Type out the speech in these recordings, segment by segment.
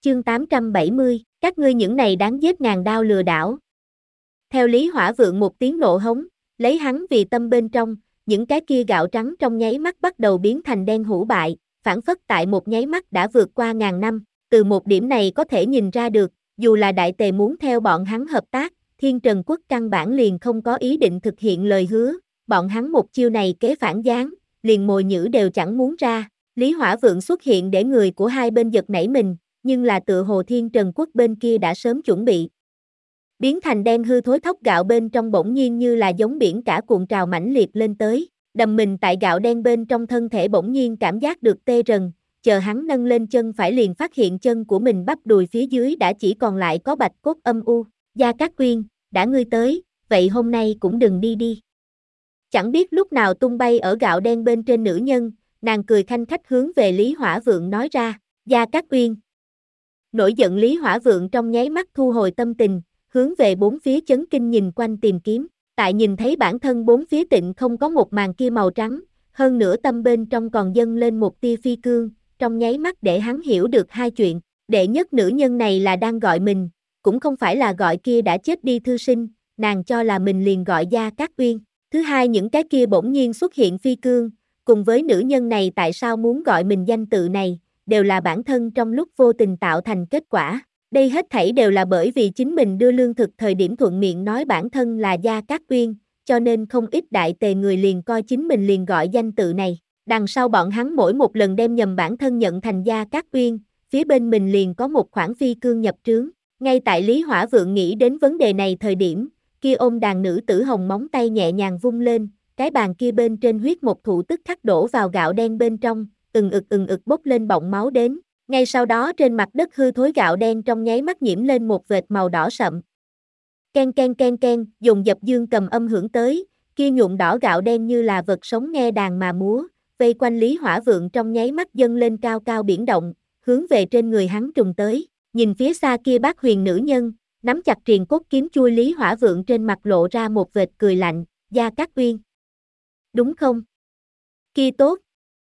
Chương 870, các ngươi những này đáng giết ngàn đao lừa đảo. Theo Lý Hỏa Vượng một tiếng nộ hống, lấy hắn vì tâm bên trong, những cái kia gạo trắng trong nháy mắt bắt đầu biến thành đen hũ bại, phản phất tại một nháy mắt đã vượt qua ngàn năm. Từ một điểm này có thể nhìn ra được, dù là Đại Tề muốn theo bọn hắn hợp tác, Thiên Trần Quốc căn bản liền không có ý định thực hiện lời hứa, bọn hắn một chiêu này kế phản gián, liền mồi nhữ đều chẳng muốn ra. Lý Hỏa Vượng xuất hiện để người của hai bên giật nảy mình, nhưng là tựa hồ Thiên Trần Quốc bên kia đã sớm chuẩn bị. Biến thành đen hư thối thóc gạo bên trong bỗng nhiên như là giống biển cả cuộn trào mãnh liệt lên tới, đầm mình tại gạo đen bên trong thân thể bỗng nhiên cảm giác được tê rần, chờ hắn nâng lên chân phải liền phát hiện chân của mình bắp đùi phía dưới đã chỉ còn lại có bạch cốt âm u. Gia Cát Quyên, đã ngươi tới, vậy hôm nay cũng đừng đi đi. Chẳng biết lúc nào tung bay ở gạo đen bên trên nữ nhân, nàng cười khanh khách hướng về Lý Hỏa Vượng nói ra, Gia Cát Quyên. Nổi giận Lý Hỏa Vượng trong nháy mắt thu hồi tâm tình, hướng về bốn phía chấn kinh nhìn quanh tìm kiếm, tại nhìn thấy bản thân bốn phía tịnh không có một màn kia màu trắng, hơn nữa tâm bên trong còn dâng lên một tia phi cương, trong nháy mắt để hắn hiểu được hai chuyện, đệ nhất nữ nhân này là đang gọi mình, cũng không phải là gọi kia đã chết đi thư sinh, nàng cho là mình liền gọi Gia Cát Uyên. Thứ hai, những cái kia bỗng nhiên xuất hiện phi cương, cùng với nữ nhân này tại sao muốn gọi mình danh tự này, đều là bản thân trong lúc vô tình tạo thành kết quả. Đây hết thảy đều là bởi vì chính mình đưa lương thực thời điểm thuận miệng nói bản thân là Gia Cát Uyên, cho nên không ít Đại Tề người liền coi chính mình liền gọi danh tự này. Đằng sau bọn hắn mỗi một lần đem nhầm bản thân nhận thành Gia Cát Uyên, phía bên mình liền có một khoản phi cương nhập trướng. Ngay tại Lý Hỏa Vượng nghĩ đến vấn đề này thời điểm, kia ôm đàn nữ tử hồng móng tay nhẹ nhàng vung lên, cái bàn kia bên trên huyết một thụ tức khắc đổ vào gạo đen bên trong, ừng ực bốc lên bọng máu đến. Ngay sau đó trên mặt đất hư thối gạo đen trong nháy mắt nhiễm lên một vệt màu đỏ sậm. Ken ken ken ken, dồn dập dương cầm âm hưởng tới, kia nhuộm đỏ gạo đen như là vật sống nghe đàn mà múa, vây quanh Lý Hỏa Vượng trong nháy mắt dâng lên cao cao biển động, hướng về trên người hắn trùng tới. Nhìn phía xa kia bác huyền nữ nhân, nắm chặt triền cốt kiếm chui Lý Hỏa Vượng trên mặt lộ ra một vệt cười lạnh, Gia Cát Uyên. Đúng không? Kia tốt.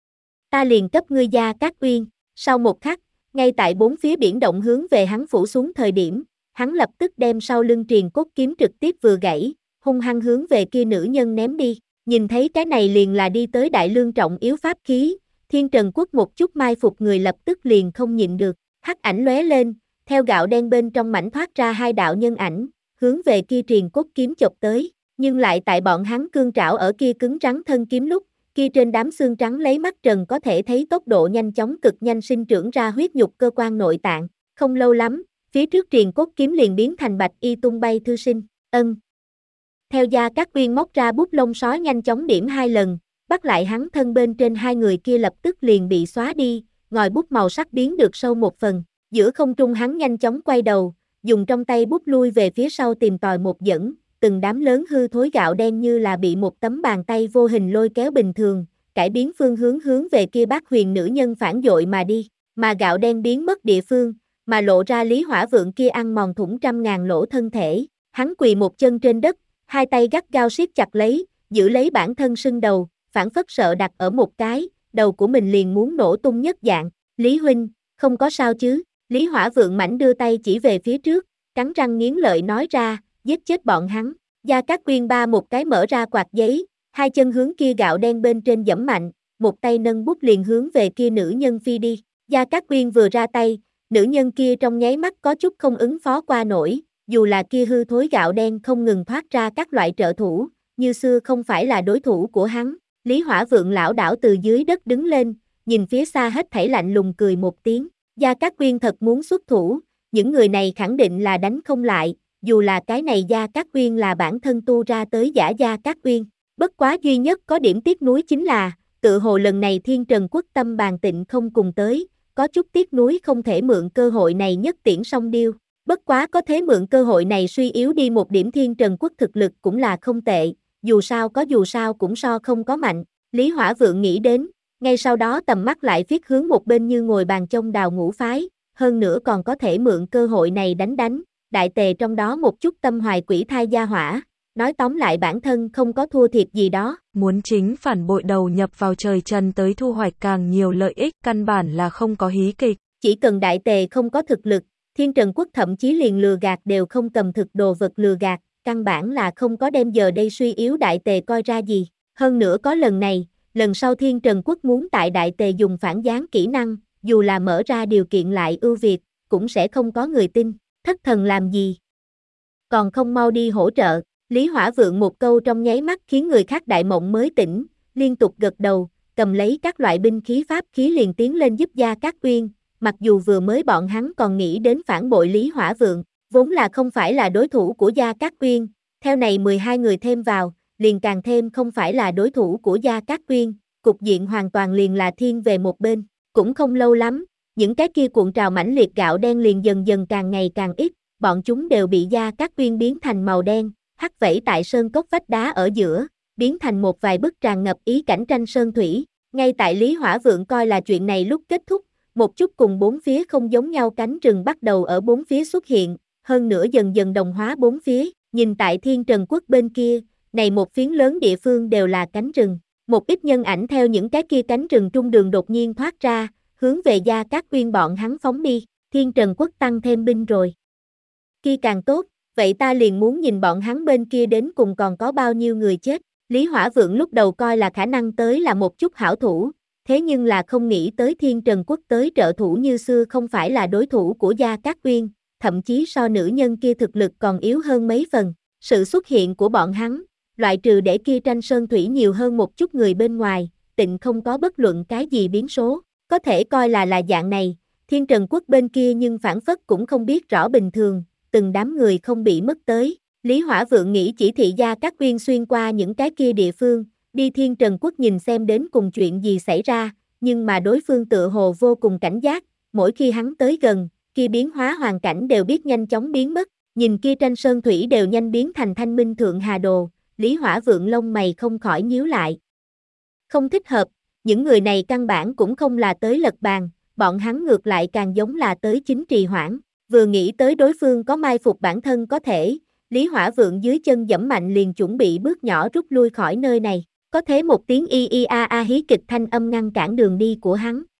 Ta liền cấp ngươi Gia Cát Uyên. Sau một khắc, ngay tại bốn phía biển động hướng về hắn phủ xuống thời điểm, hắn lập tức đem sau lưng triền cốt kiếm trực tiếp vừa gãy, hung hăng hướng về kia nữ nhân ném đi. Nhìn thấy cái này liền là đi tới đại lương trọng yếu pháp khí, Thiên Trần Quốc một chút mai phục người lập tức liền không nhịn được, hắc ảnh lóe lên, theo gạo đen bên trong mảnh thoát ra hai đạo nhân ảnh, hướng về kia triền cốt kiếm chộp tới, nhưng lại tại bọn hắn cương trảo ở kia cứng rắn thân kiếm lúc, kia trên đám xương trắng lấy mắt trần có thể thấy tốc độ nhanh chóng cực nhanh sinh trưởng ra huyết nhục cơ quan nội tạng, không lâu lắm, phía trước triền cốt kiếm liền biến thành bạch y tung bay thư sinh, Theo Gia Cát Uyên móc ra bút lông sói nhanh chóng điểm hai lần, bắt lại hắn thân bên trên hai người kia lập tức liền bị xóa đi, ngòi bút màu sắc biến được sâu một phần, giữa không trung hắn nhanh chóng quay đầu, dùng trong tay bút lui về phía sau tìm tòi một dẫn, từng đám lớn hư thối gạo đen như là bị một tấm bàn tay vô hình lôi kéo bình thường, cải biến phương hướng về kia bác huyền nữ nhân phản dội mà đi, mà gạo đen biến mất địa phương, mà lộ ra Lý Hỏa Vượng kia ăn mòn thủng trăm ngàn lỗ thân thể, hắn quỳ một chân trên đất, hai tay gắt gao siết chặt lấy, giữ lấy bản thân sưng đầu, phản phất sợ đặt ở một cái, đầu của mình liền muốn nổ tung nhất dạng, Lý huynh, không có sao chứ? Lý Hỏa Vượng mảnh đưa tay chỉ về phía trước, cắn răng nghiến lợi nói ra, giết chết bọn hắn. Gia Cát Quyên ba một cái mở ra quạt giấy, hai chân hướng kia gạo đen bên trên giẫm mạnh, một tay nâng bút liền hướng về kia nữ nhân phi đi. Gia Cát Quyên vừa ra tay, nữ nhân kia trong nháy mắt có chút không ứng phó qua nổi, dù là kia hư thối gạo đen không ngừng thoát ra các loại trợ thủ, như xưa không phải là đối thủ của hắn. Lý Hỏa Vượng lảo đảo từ dưới đất đứng lên, nhìn phía xa hết thảy lạnh lùng cười một tiếng. Gia Cát Quyên thật muốn xuất thủ, những người này khẳng định là đánh không lại, dù là cái này Gia Cát Quyên là bản thân tu ra tới giả Gia Cát Quyên. Bất quá duy nhất có điểm tiếc nuối chính là, tự hồ lần này Thiên Trần Quốc tâm bàn tịnh không cùng tới, có chút tiếc nuối không thể mượn cơ hội này nhất tiễn song điêu. Bất quá có thế mượn cơ hội này suy yếu đi một điểm Thiên Trần Quốc thực lực cũng là không tệ, dù sao cũng so không có mạnh. Lý Hỏa Vượng nghĩ đến, ngay sau đó tầm mắt lại phiết hướng một bên như ngồi bàn trông đào ngũ phái, hơn nữa còn có thể mượn cơ hội này đánh Đại Tề trong đó một chút tâm hoài quỷ thai gia hỏa, nói tóm lại bản thân không có thua thiệt gì đó. Muốn chính phản bội đầu nhập vào trời trần tới thu hoạch càng nhiều lợi ích, căn bản là không có hí kịch. Chỉ cần đại tề không có thực lực, Thiên Trần Quốc thậm chí liền lừa gạt đều không cầm thực đồ vật lừa gạt, căn bản là không có đem giờ đây suy yếu đại tề coi ra gì. Hơn nữa có lần này, lần sau Thiên Trần Quốc muốn tại đại tề dùng phản gián kỹ năng, dù là mở ra điều kiện lại ưu việt, cũng sẽ không có người tin. Thất thần làm gì? Còn không mau đi hỗ trợ. Lý Hỏa Vượng một câu trong nháy mắt khiến người khác đại mộng mới tỉnh, liên tục gật đầu, cầm lấy các loại binh khí pháp khí liền tiến lên giúp Gia Cát Uyên. Mặc dù vừa mới bọn hắn còn nghĩ đến phản bội Lý Hỏa Vượng, vốn là không phải là đối thủ của Gia Cát Uyên, theo này 12 người thêm vào, liền càng thêm không phải là đối thủ của Gia Cát Uyên, cục diện hoàn toàn liền là thiên về một bên. Cũng không lâu lắm, những cái kia cuộn trào mãnh liệt gạo đen liền dần dần càng ngày càng ít, bọn chúng đều bị Gia Cát Uyên biến thành màu đen, hắt vẫy tại sơn cốc vách đá ở giữa, biến thành một vài bức tràn ngập ý cảnh tranh sơn thủy. Ngay tại Lý Hỏa Vượng coi là chuyện này lúc kết thúc, một chút cùng bốn phía không giống nhau cánh rừng bắt đầu ở bốn phía xuất hiện, hơn nữa dần dần đồng hóa bốn phía, nhìn tại Thiên Trần Quốc bên kia, này một phiến lớn địa phương đều là cánh rừng. Một ít nhân ảnh theo những cái kia cánh rừng trung đường đột nhiên thoát ra, hướng về Gia Cát Uyên bọn hắn phóng đi. Thiên Trần Quốc tăng thêm binh rồi. Kia càng tốt, vậy ta liền muốn nhìn bọn hắn bên kia đến cùng còn có bao nhiêu người chết. Lý Hỏa Vượng lúc đầu coi là khả năng tới là một chút hảo thủ, thế nhưng là không nghĩ tới Thiên Trần Quốc tới trợ thủ như xưa không phải là đối thủ của Gia Cát Uyên, thậm chí so nữ nhân kia thực lực còn yếu hơn mấy phần. Sự xuất hiện của bọn hắn, loại trừ để kia tranh sơn thủy nhiều hơn một chút người bên ngoài, tịnh không có bất luận cái gì biến số, có thể coi là dạng này. Thiên Trần Quốc bên kia nhưng phản phất cũng không biết rõ bình thường, từng đám người không bị mất tới. Lý Hỏa Vượng nghĩ chỉ thị Gia Cát Uyên xuyên qua những cái kia địa phương, đi Thiên Trần Quốc nhìn xem đến cùng chuyện gì xảy ra, nhưng mà đối phương tựa hồ vô cùng cảnh giác, mỗi khi hắn tới gần, kia biến hóa hoàn cảnh đều biết nhanh chóng biến mất, nhìn kia tranh sơn thủy đều nhanh biến thành thanh minh thượng hà đồ, Lý Hỏa Vượng lông mày không khỏi nhíu lại. Không thích hợp, những người này căn bản cũng không là tới lật bàn, bọn hắn ngược lại càng giống là tới chính trì hoãn, vừa nghĩ tới đối phương có mai phục bản thân có thể, Lý Hỏa Vượng dưới chân giẫm mạnh liền chuẩn bị bước nhỏ rút lui khỏi nơi này, có thế một tiếng y y a a hí kịch thanh âm ngăn cản đường đi của hắn,